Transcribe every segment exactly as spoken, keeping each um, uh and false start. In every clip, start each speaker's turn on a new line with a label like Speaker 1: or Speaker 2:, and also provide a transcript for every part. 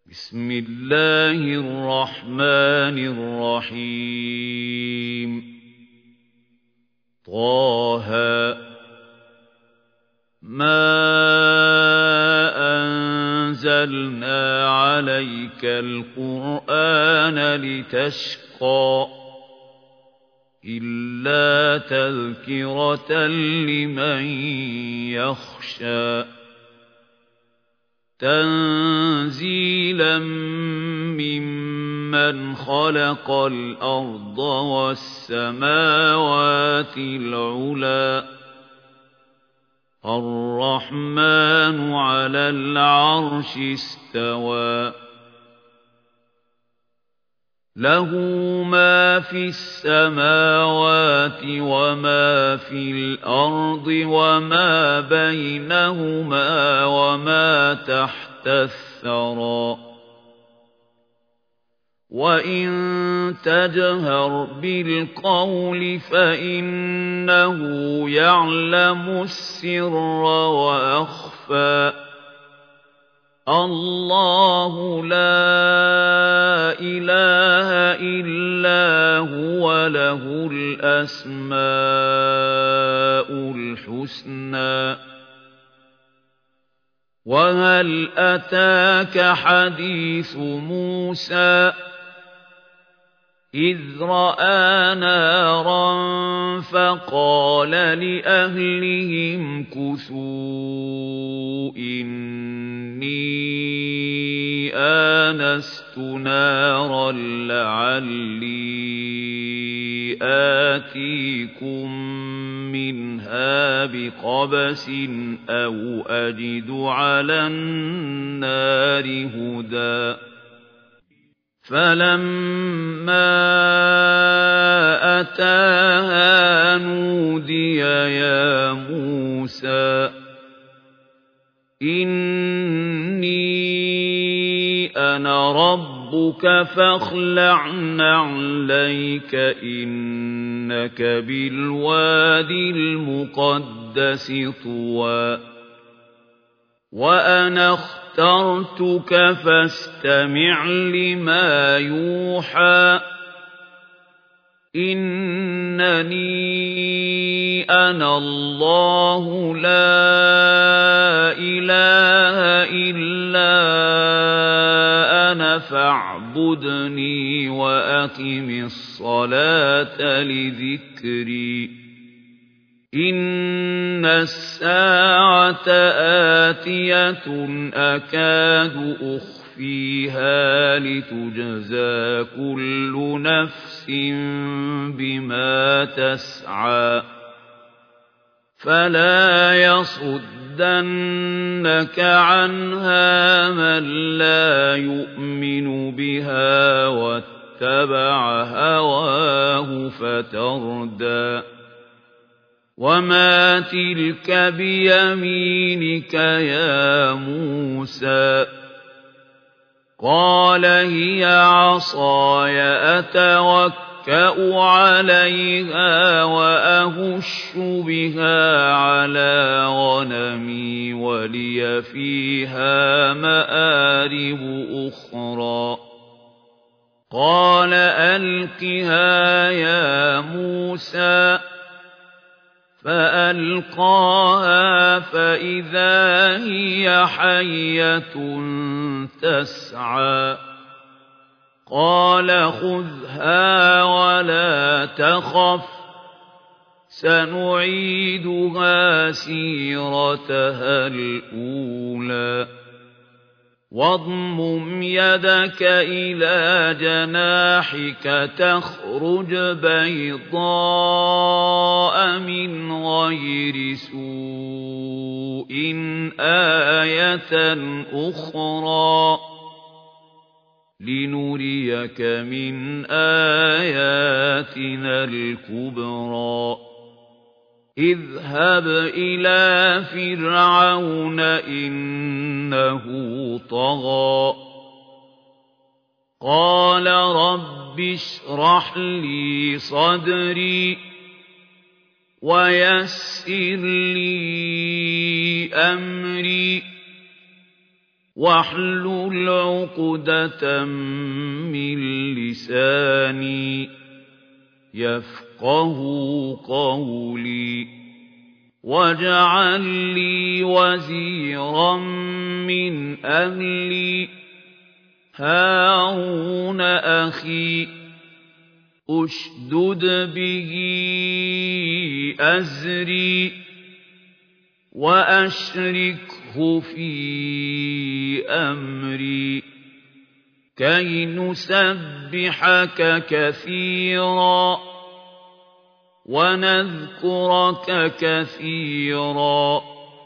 Speaker 1: بسم الله الرحمن الرحيم طه ما أنزلنا عليك القرآن لتشقى إلا تذكرة لمن يخشى تنزيلا ممن خلق الأرض والسماوات العلى الرحمن على العرش استوى له ما في السماوات وما في الأرض وما بينهما وما تحت الثرى وإن تجهر بالقول فإنه يعلم السر وأخفى الله لا إله إلا هو له الأسماء الحسنى وهل أتاك حديث موسى إذ رأى نارا فقال لأهلهم كثوا إني آنست نارا لعلي آتيكم منها بقبس أو أجد على النار هدى فلما أتاها نودي يا موسى إني أنا ربك فاخلع نعليك إنك بالوادي المقدس طوى وأنا اخترتك فاستمع لما يوحى إنني أنا الله لا إله إلا أنا فاعبدني وأقم الصلاة لذكري إن الساعة آتية أكاد أخفيها لتجزى كل نفس بما تسعى فلا يصدنك عنها من لا يؤمن بها واتبع هواه فتردى وما تلك بيمينك يا موسى قال هي عصاي أتوكأ عليها وأهش بها على غنمي ولي فيها مآرب أخرى قال ألقها يا موسى فألقاها فإذا هي حية تسعى قال خذها ولا تخف سنعيدها سيرتها الأولى واضمم يدك إلى جناحك تخرج بيضاء من غير سوء آية أخرى لنريك من آياتنا الكبرى اذهب إلى فرعون إنه طغى قال رب اشرح لي صدري ويسر لي أمري واحلل عقدة من لساني يفقه قولي واجعل لي وزيرا من أهلي هارون أخي أشدد به أزري وأشركه في أمري كي نسبحك كثيرا ونذكرك كثيرا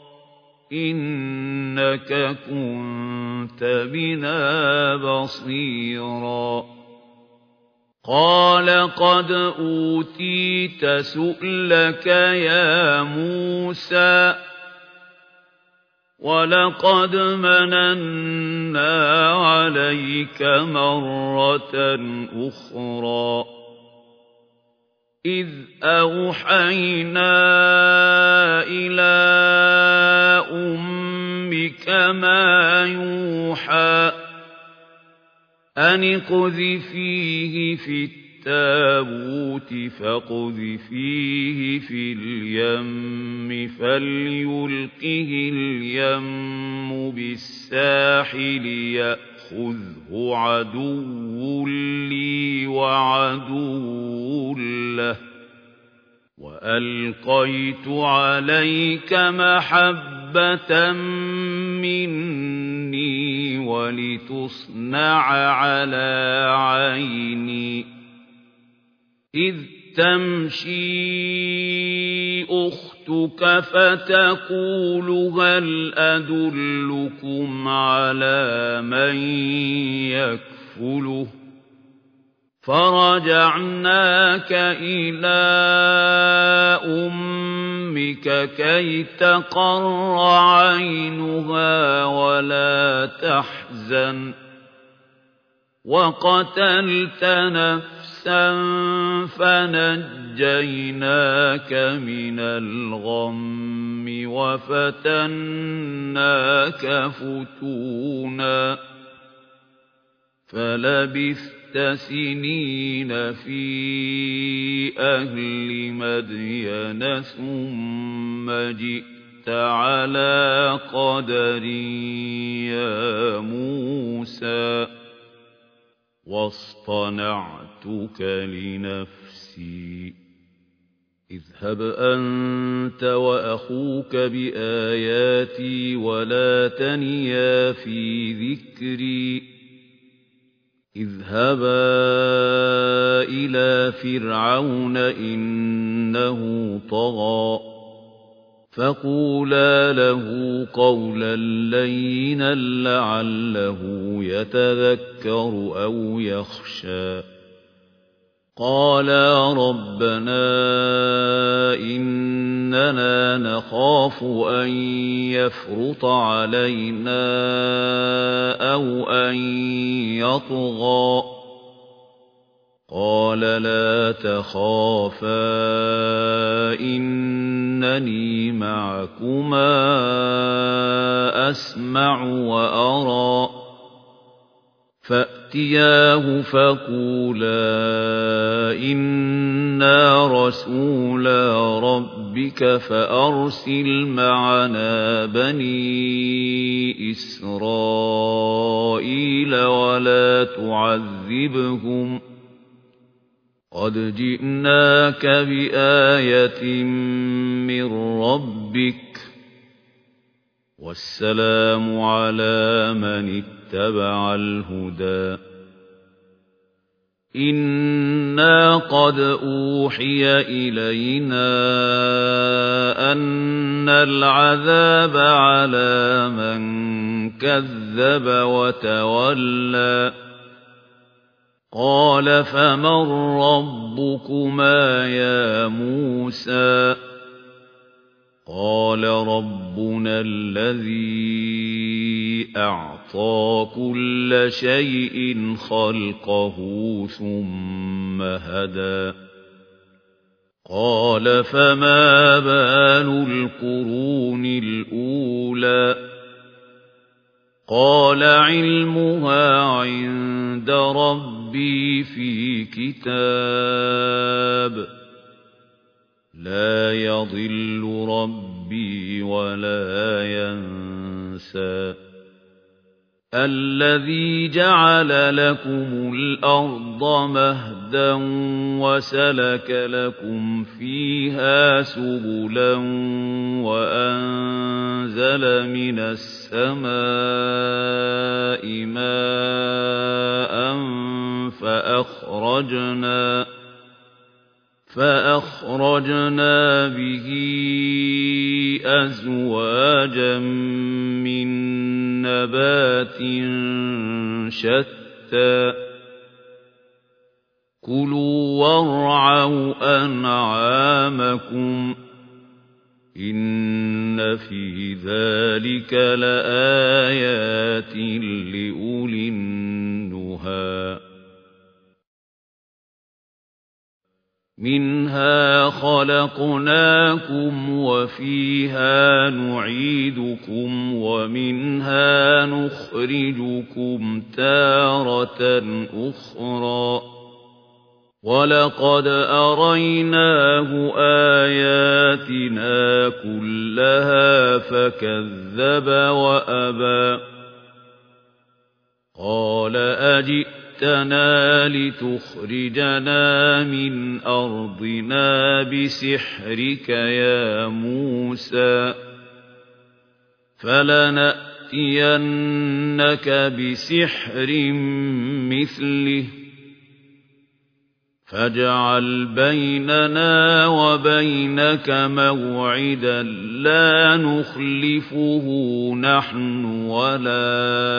Speaker 1: إنك كنت بنا بصيرا قال قد أوتيت سؤلك يا موسى ولقد مننا عليك مرة أخرى إذ أوحينا إلى أمك ما يوحى أن اقذفيه في التابوت فاقذفيه في اليم فليلقه اليم بالساحل يأخذه عدو لي وعدو له وألقيت عليك محبة مني ولتصنع على عيني إذ تمشي أختك فتقول هل أدلكم على من يكفله فرجعناك إلى أمك كي تقر عينها ولا تحزن وقتلت نفسا فنجيناك من الغم وفتناك فتونا فلبثت سنين في أهل مدين ثم جئت على قدر يا موسى واصطنعتك لنفسي اذهب أنت وأخوك بآياتي ولا تنيا في ذكري اذهبا إلى فرعون إنه طغى فقولا له قولا لينا لعله يتذكر أو يخشى قالا ربنا إننا نخاف أن يفرط علينا أو أن يطغى قال لا تخافا إنني معكما أسمع وأرى فأتياه فقولا إنا رسولا ربك فأرسل معنا بني إسرائيل ولا تعذبهم قد جئناك بآية من ربك والسلام على من اتبع الهدى إنا قد أوحي إلينا أن العذاب على من كذب وتولى قال فمن ربكما يا موسى قال ربنا الذي أعطى كل شيء خلقه ثم هدى قال فما بال القرون الأولى قال علمها عند ربي في كتاب لا يضل ربي ولا ينسى الذي جعل لكم الأرض مهدا وسلك لكم فيها سبلا وأنزل من السماء ماء فأخرجنا فأخرجنا به أزواجا من نبات شتى كلوا وارعوا أنعامكم إن في ذلك لآيات لأولي النهى منها خلقناكم وفيها نعيدكم ومنها نخرجكم تارة أخرى ولقد أريناه آياتنا كلها فكذب وأبى قال أجئتنا لتخرجنا من أرضنا بسحرك يا موسى فلنأتينك بسحر مثله فاجعل بيننا وبينك موعدا لا نخلفه نحن ولا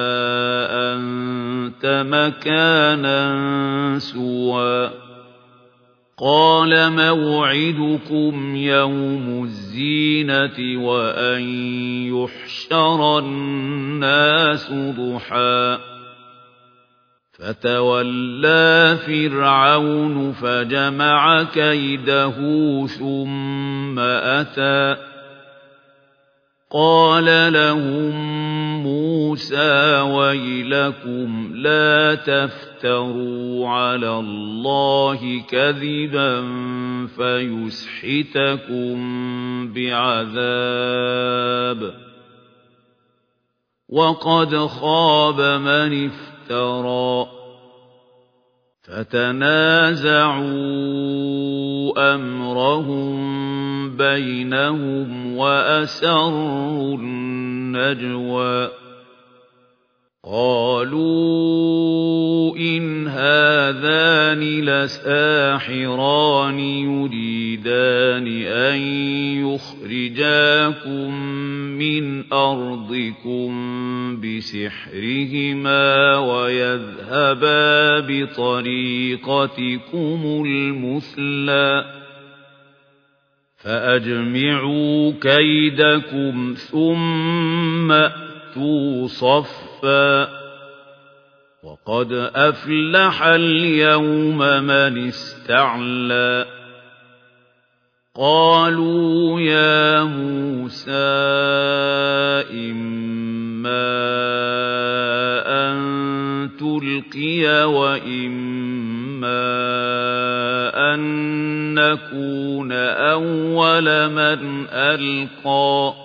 Speaker 1: أنت مكانا سوى قال موعدكم يوم الزينة وأن يحشر الناس ضحى فتولى فرعون فجمع كيده ثم أتى قال لهم موسى ويلكم لا تفتروا على الله كذبا فيسحتكم بعذاب وقد خاب من افترى فتنازعوا أمرهم بينهم وأسروا النجوى قالوا إن هذان لساحران يريدان أن يخرجاكم من أرضكم بسحرهما ويذهبا بطريقتكم المثلى فأجمعوا كيدكم ثم أتوا صفا وقد أفلح اليوم من استعلى قالوا يا موسى إما أن تلقي وإما أن نكون أول من ألقى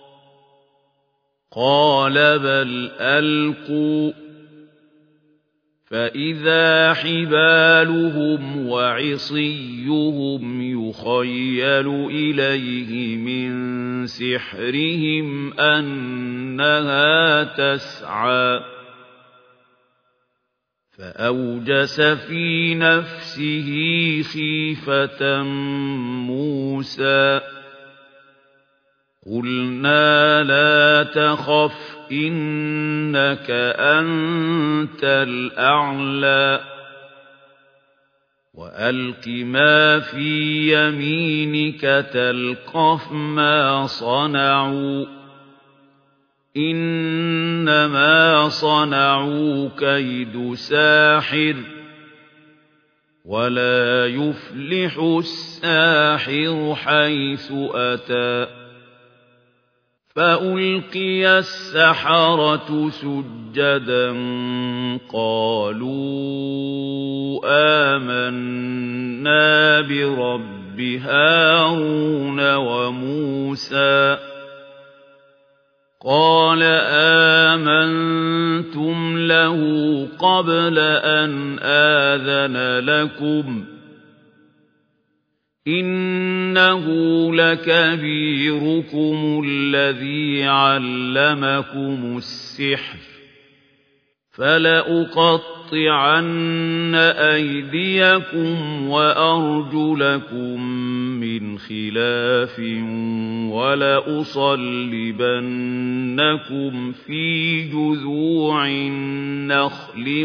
Speaker 1: قال بل ألقوا فإذا حبالهم وعصيهم يخيل إليه من سحرهم أنها تسعى فأوجس في نفسه خيفة موسى قلنا لا تخف إنك أنت الأعلى وألق ما في يمينك تلقف ما صنعوا إنما صنعوا كيد ساحر ولا يفلح الساحر حيث أتى فألقي السحرة سجدا قالوا آمنا برب هارون وموسى قال آمنتم له قبل أن آذن لكم إنه لكبيركم الذي علمكم السحر فلأقطعن أيديكم وأرجلكم من خلاف ولأصلبنكم في جذوع النخل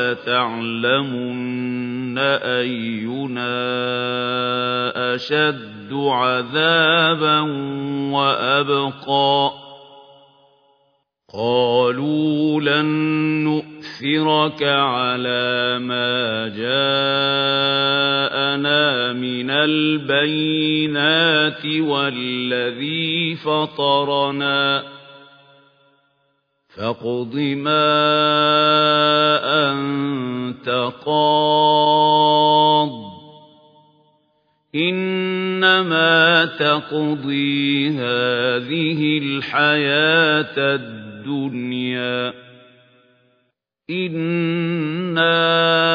Speaker 1: ولتعلمن أينا أشد عذابا وأبقى قالوا لن نؤثرك على ما جاءنا من البينات والذي فطرنا فاقض ما أنت قاض إنما تقضي هذه الحياة الدنيا إنا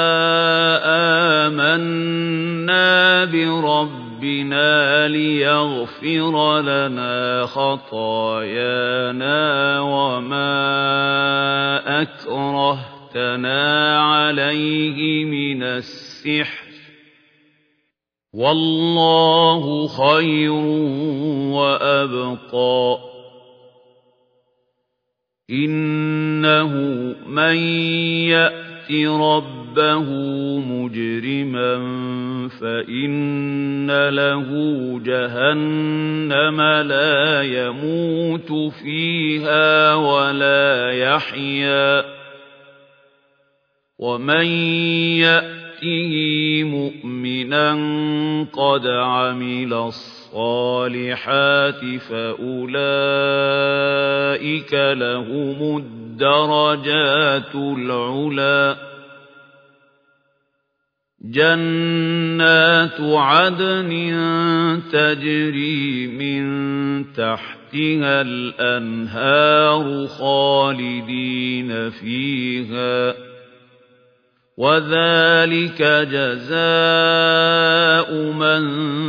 Speaker 1: آمنا بربنا ليغفر لنا خطايانا وما أكرهتنا عليه من السحر والله خير وأبقى إنه من يأت ربه مجرما فإن له جهنم لا يموت فيها ولا يحيا ومن يأته مؤمنا قد عمل الصالحات فأولئك لهم الدرجات العلى جنات عدن تجري من تحتها الأنهار خالدين فيها وذلك جزاء من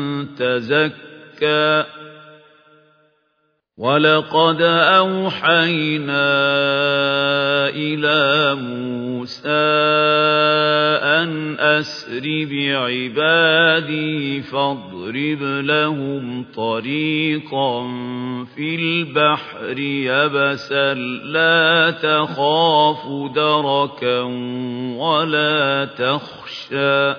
Speaker 1: تزكى ولقد أوحينا إلى موسى أن أسر بعبادي فاضرب لهم طريقا في البحر يبسا لا تخاف دركا ولا تخشى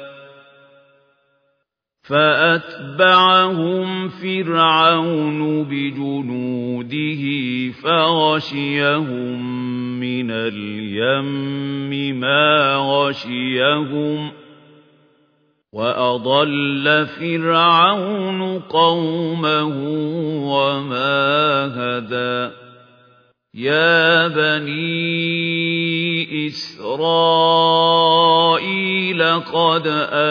Speaker 1: فأتبعهم فرعون بجنوده فغشيهم من اليم ما غشيهم وأضل فرعون قومه وما هدى يا بني إسرائيل قد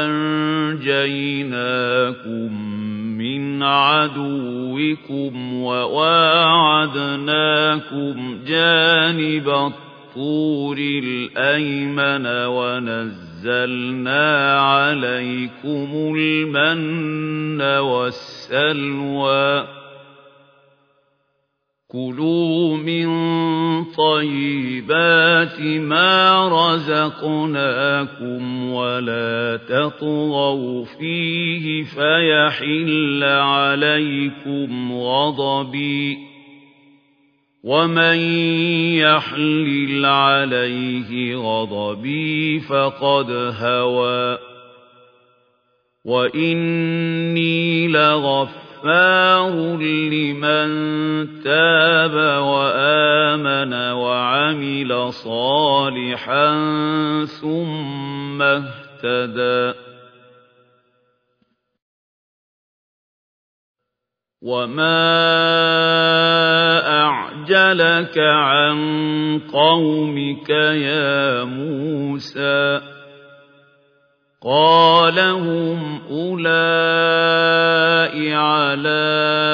Speaker 1: أنجيناكم من عدوكم وواعدناكم جانب الطور الأيمن ونزلنا عليكم المن والسلوى كلوا من طيبات ما رزقناكم ولا تطغوا فيه فيحل عليكم غضبي ومن يحلل عليه غضبي فقد هوى وإني لغفور غفار لمن تاب وآمن وعمل صالحا ثم اهتدى وما عَجَّلَكَ عَن قَوْمِكَ يَا مُوسَىٰ قَالَ هُمْ أُولَاءِ عَلَىٰ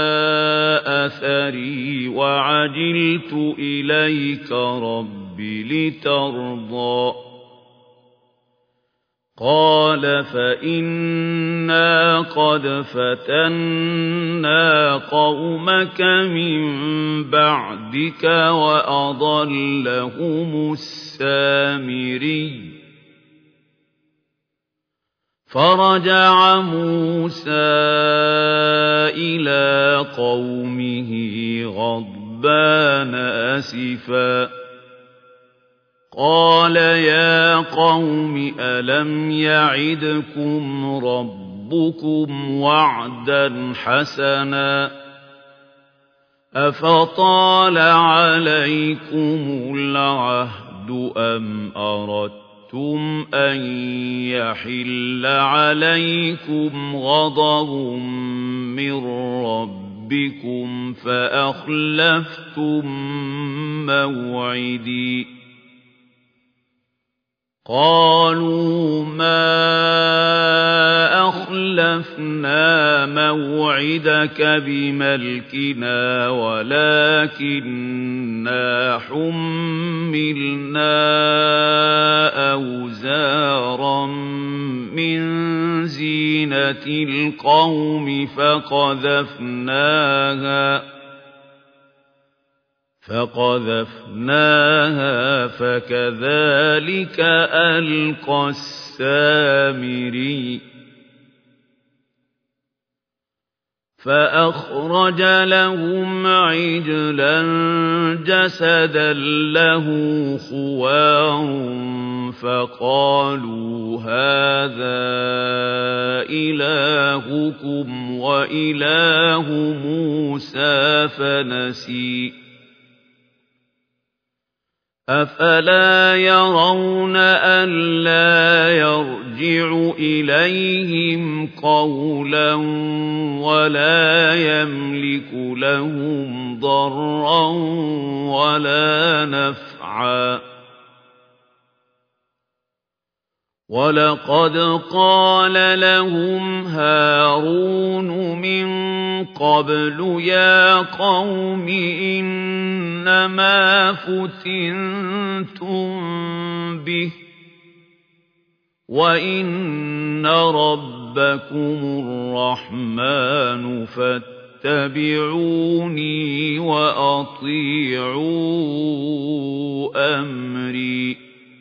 Speaker 1: أَثَرِي وَعَجِلْتُ إِلَيْكَ رَبِّ لِتَرْضَىٰ قَالَ فَإِنَّا قَدْ فَتَنَّا قَوْمَكَ مِن بَعْدِكَ وَأَضَلَّهُمُ السَّامِرِيُّ فَرَجَعَ مُوسَىٰ إِلَىٰ قَوْمِهِ غَضْبَانَ أَسِفًا قَالَ يَا قَوْمِ أَلَمْ يَعِدْكُمْ رَبُّكُمْ وَعْدًا حَسَنًا أَفَطَالَ عَلَيْكُمُ الْعَهْدُ أَمْ أَرَدتُّمْ أَن يَحِلَّ عَلَيْكُمْ غَضَبٌ مِّن رَّبِّكُمْ فَأَخْلَفْتُم مَّوْعِدِي قَالُوا مَا أَخْلَفْنَا مَوْعِدَكَ بِمَلْكِنَا وَلَٰكِنَّا حُمِّلْنَا أَوْزَارًا مِّن زِينَةِ الْقَوْمِ فَقَذَفْنَاهَا فَقَذَفْنَاهَا فَكَذَٰلِكَ أَلْقَى السَّامِرِيُّ فَأَخْرَجَ لَهُمْ عِجْلًا جَسَدًا لَّهُ خُوَارٌ فَقَالُوا هَٰذَا إِلَٰهُكُمْ وَإِلَٰهُ مُوسَىٰ فَنَسِيَ أَفَلَا يَرَوْنَ أَلَّا يَرْجِعُ إِلَيْهِمْ قَوْلًا وَلَا يَمْلِكُ لَهُمْ ضَرًّا وَلَا نَفْعًا وَلَقَدْ قَالَ لَهُمْ هَارُونُ مِن قَبْلُ يَا قَوْمِ إِنَّمَا فُتِنتُم بِهِ وَإِنَّ رَبَّكُمُ الرَّحْمَٰنُ فَاتَّبِعُونِي وَأَطِيعُوا أَمْرِي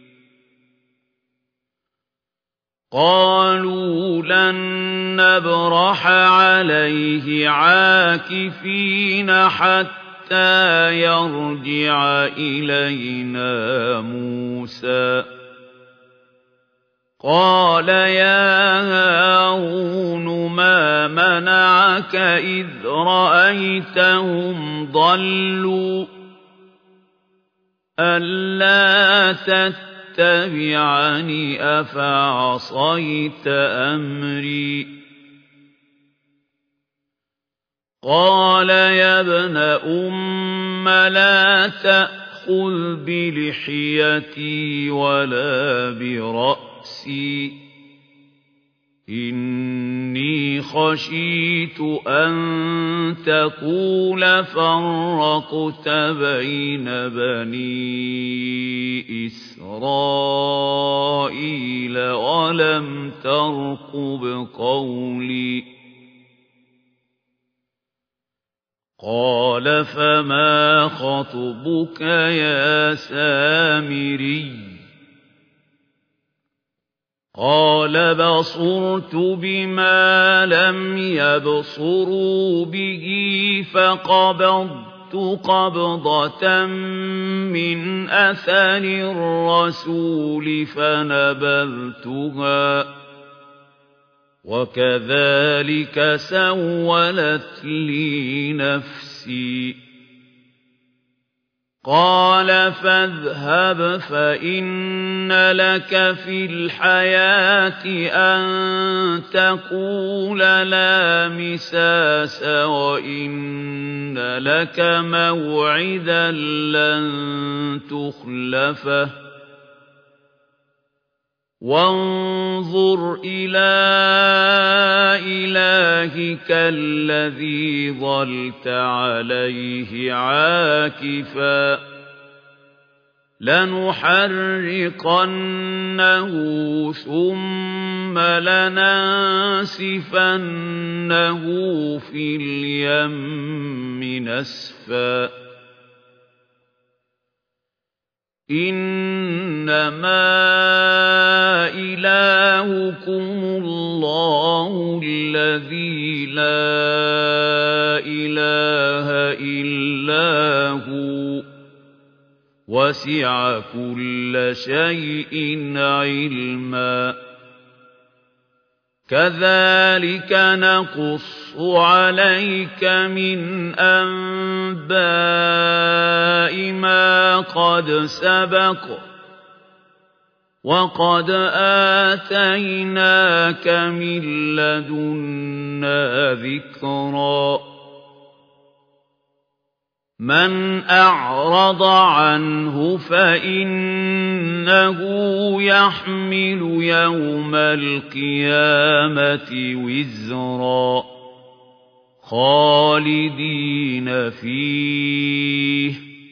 Speaker 1: قَالُوا لَن نَّبْرَحَ عَلَيْهِ عَاكِفِينَ حَتَّىٰ يَرْجِعَ إِلَيْنَا مُوسَىٰ قَالَ يَا هَارُونُ مَا مَنَعَكَ إِذْ رَأَيْتَهُمْ ضَلُّوا أَلَّا تَتَّبِعَنِ أَفَعَصَيْتَ أَمْرِي قَالَ يَا ابْنَ أُمَّ لَا تَأْخُذْ بِلِحْيَتِي وَلَا بِرَأْسِي إِنِّي خَشِيتُ أَن تَقُولَ فَرَّقْتَ بَيْنَ بَنِي إِسْرَائِيلَ وَلَمْ تَرْقُبْ قَوْلِي قَالَ فَمَا خَطْبُكَ يَا سَامِرِيُّ قَالَ بَصُرْتُ بِمَا لَمْ يَبْصُرُوا بِهِ فَقَبَضْتُ قَبْضَةً مِّنْ أَثَرِ الرَّسُولِ فَنَبَذْتُهَا وَكَذَٰلِكَ سَوَّلَتْ لِي نَفْسِي قال فاذهب فإن لك في الحياة أن تقول لا مساس وإن لك موعدا لن تخلفه وانظر إلى إلهك الذي ظلت عليه عاكفا لنحرقنه ثم لننسفنه في اليم نسفا إنما إلهكم الله الذي لا إله إلا هو وسع كل شيء علما كذلك نقص عليك من أنباء ما قد سبق وقد آتيناك من لدنا ذكرا من أعرض عنه فإنه يحمل يوم القيامة وزرا خالدين فيه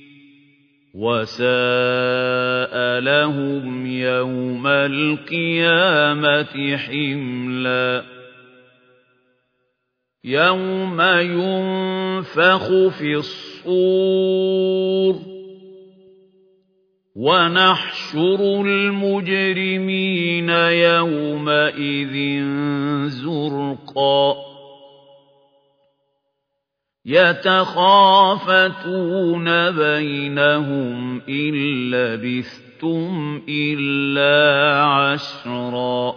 Speaker 1: وساء لهم يوم القيامة حملا يوم ينفخ في الصور ونحشر المجرمين يومئذ زرقا يتخافتون بينهم إن لبثتم إلا عشرا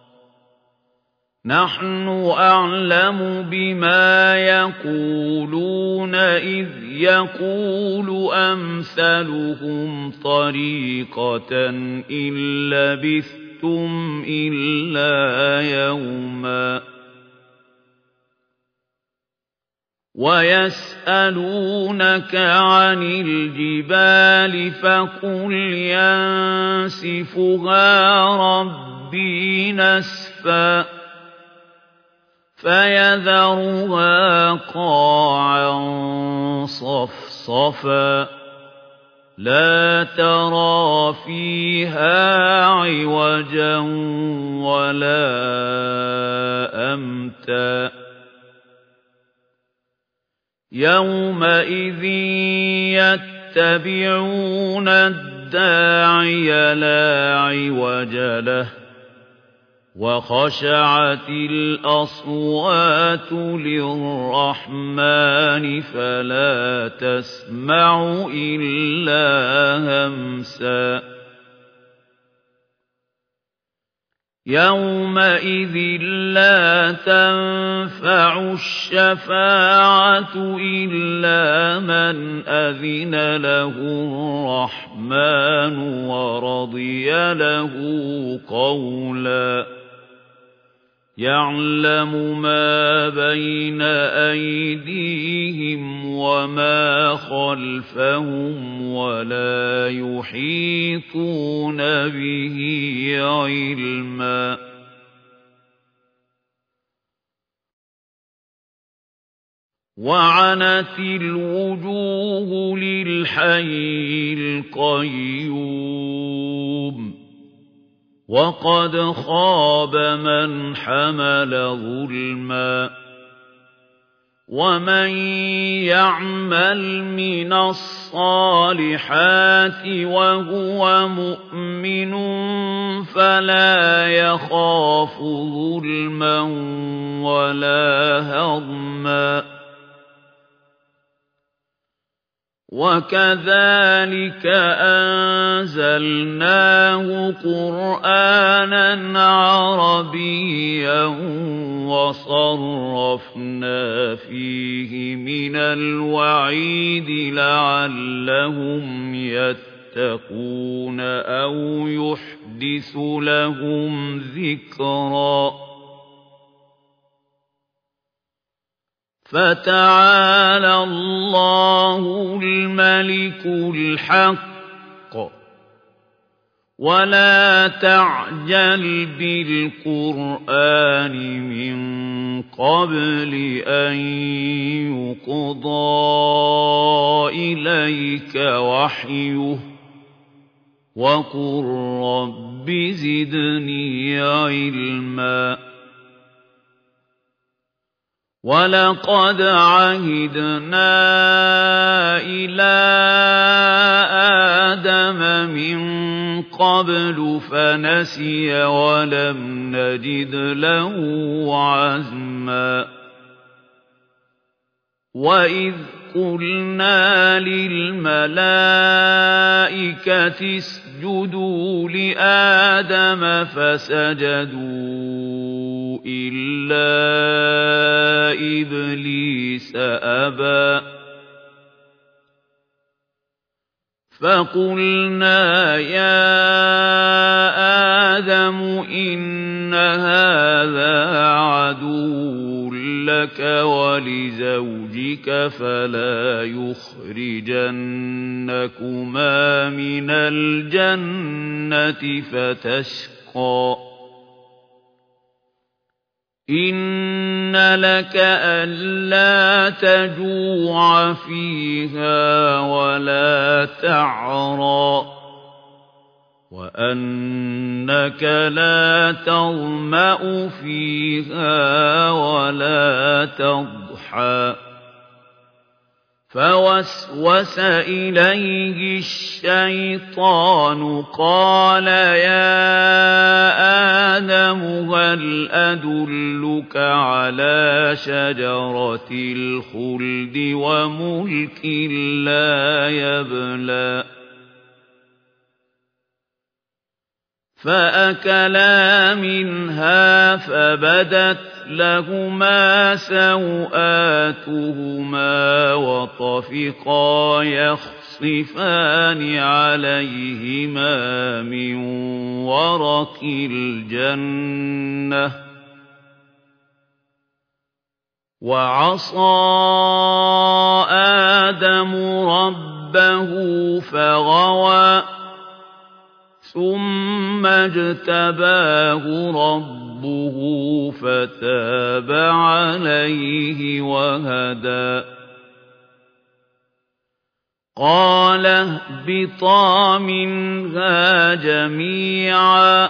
Speaker 1: نحن أعلم بما يقولون إذ يقول أمثلهم طريقة إن لبثتم إلا يوما ويسألونك عن الجبال فقل ينسفها ربي نسفا فيذرها قاعا صفصفا لا ترى فيها عوجا ولا أمتا يومئذ يتبعون الداعي لا عوج له وخشعت الأصوات للرحمن فلا تسمع إلا همسا يومئذ لا تنفع الشفاعة إلا من أذن له الرحمن ورضي له قولا يعلم ما بين أيديهم وما خلفهم ولا يحيطون به علما وعنت الوجوه للحي القيوم وقد خاب من حمل ظلما ومن يعمل من الصالحات وهو مؤمن فلا يخاف ظلما ولا هضما وكذلك أنزلناه قرآنا عربيا وصرفنا فيه من الوعيد لعلهم يتقون أو يحدث لهم ذكرا فتعالى الله الملك الحق ولا تعجل بالقرآن من قبل أن يقضى إليك وحيه وقل رب زدني علما ولقد عهدنا إلى آدم من قبل فنسي ولم نجد له عزما وإذ قلنا للملائكة اسجدوا لآدم فسجدوا إلا إبليس أبى فقلنا يا آدم إن هذا عدو لك ولزوجك فلا يخرجنكما من الجنة فتشقى إن لك ألا تجوع فيها ولا تعرى وأنك لا تظمأ فيها ولا تضحى فوسوس إليه الشيطان قال يا آدم هل أدلك على شجرة الخلد وملك لا يبلى فأكلا منها فبدت لهما سوآتهما وطفقا يخصفان عليهما من ورق الجنة وعصى آدم ربه فغوى ثم اجتباه ربه فتاب عليه وهدى قال اهبطا منها جميعا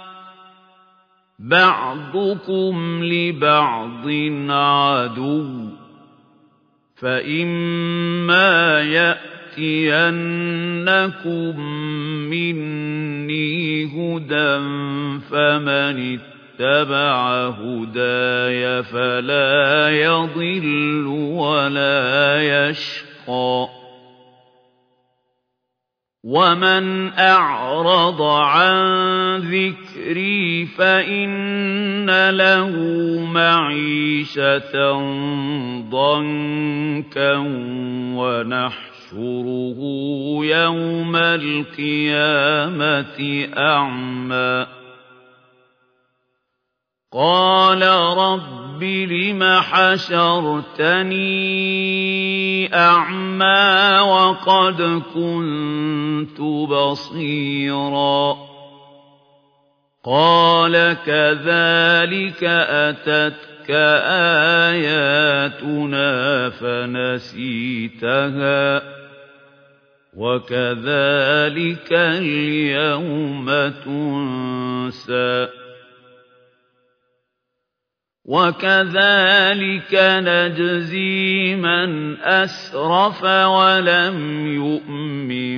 Speaker 1: بعضكم لبعض عدو فإما يأتينكم مني هدى فمن اتبع هداي فلا يضل ولا يشقى ومن أعرض عن ذكري فإن له معيشة ضنكا ونحشره يوم القيامة أعمى قال رب لم حشرتني أعمى وقد كنت بصيرا قال كذلك أتتك آياتنا فنسيتها وكذلك اليوم تنسى وكذلك نجزي من أسرف ولم يؤمن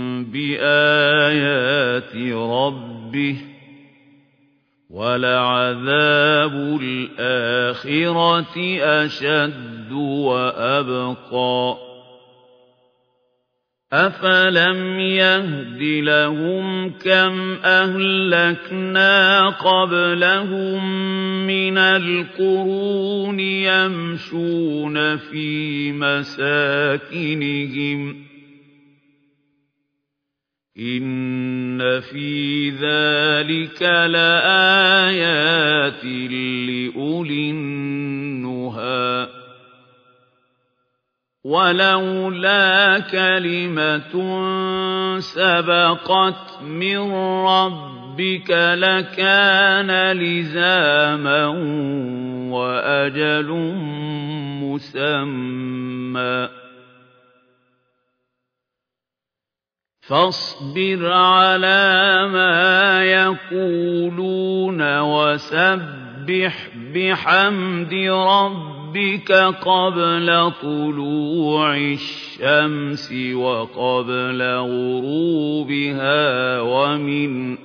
Speaker 1: بآيات ربه ولعذاب الآخرة أشد وأبقى أَفَلَمْ يَهْدِ لَهُمْ كَمْ أَهْلَكْنَا قَبْلَهُم مِّنَ الْقُرُونِ يَمْشُونَ فِي مَسَاكِنِهِمْ ۗ إِنَّ فِي ذَلِكَ لَآيَاتٍ لِّأُولِي النُّهَىٰ وَلَوْلَا كَلِمَةٌ سَبَقَتْ مِن رَّبِّكَ لَكَانَ لِزَامًا وَأَجَلٌ مُّسَمًّى فاصبر على ما يقولون وسبح بحمد ربك قبل طلوع الشمس وقبل غروبها ومن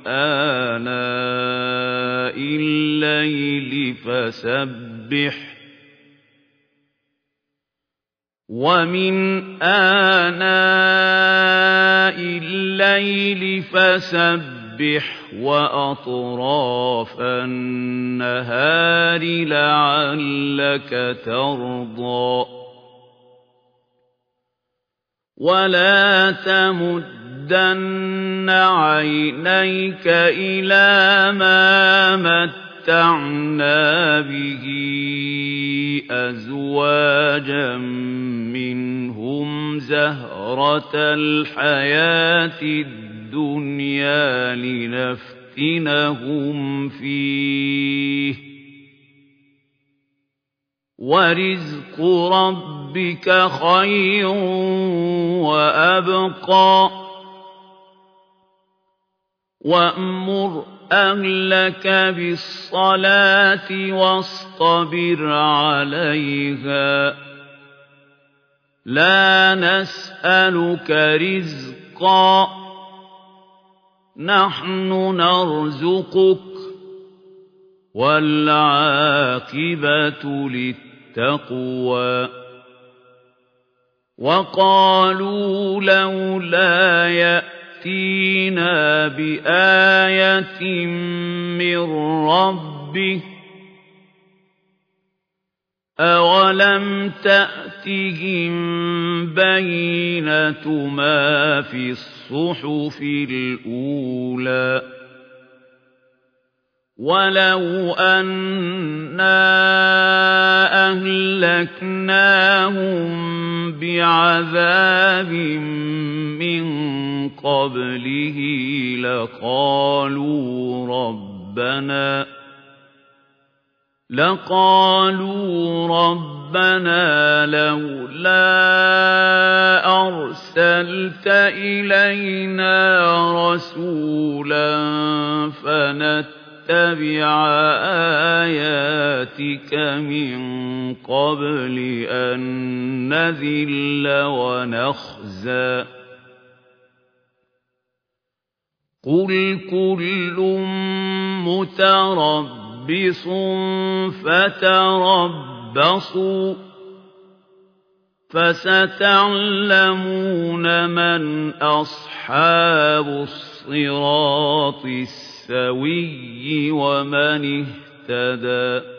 Speaker 1: آناء الليل فسبح ومن آناء الليل فسبح وأطراف النهار لعلك ترضى ولا تمدن عينيك إلى ما متعنا به أزواجا منهم زهرة الحياة الدنيا لنفتنهم فيه ورزق ربك خير وأبقى وأمر أهلك بالصلاة واصطبر عليها لا نسألك رزقا نحن نرزقك والعاقبة للتقوى وقالوا لولا يأتينا بآية من ربه أَوَلَمْ تَأْتِهِم بَيِّنَةُ مَا فِي الصُّحُفِ الْأُولَى وَلَوْ أَنَّا أَهْلَكْنَاهُم بِعَذَابٍ مِّن قَبْلِهِ لَقَالُوا رَبَّنَا لقالوا ربنا لولا أرسلت إلينا رسولا فنتبع آياتك من قبل أن نذل ونخزى قل كل متربص مُتَرَبِّصٌ فَتَرَبَّصُوا فَسَتَعْلَمُونَ مَنْ أَصْحَابُ الصِّرَاطِ السَّوِيِّ وَمَنِ اهْتَدَى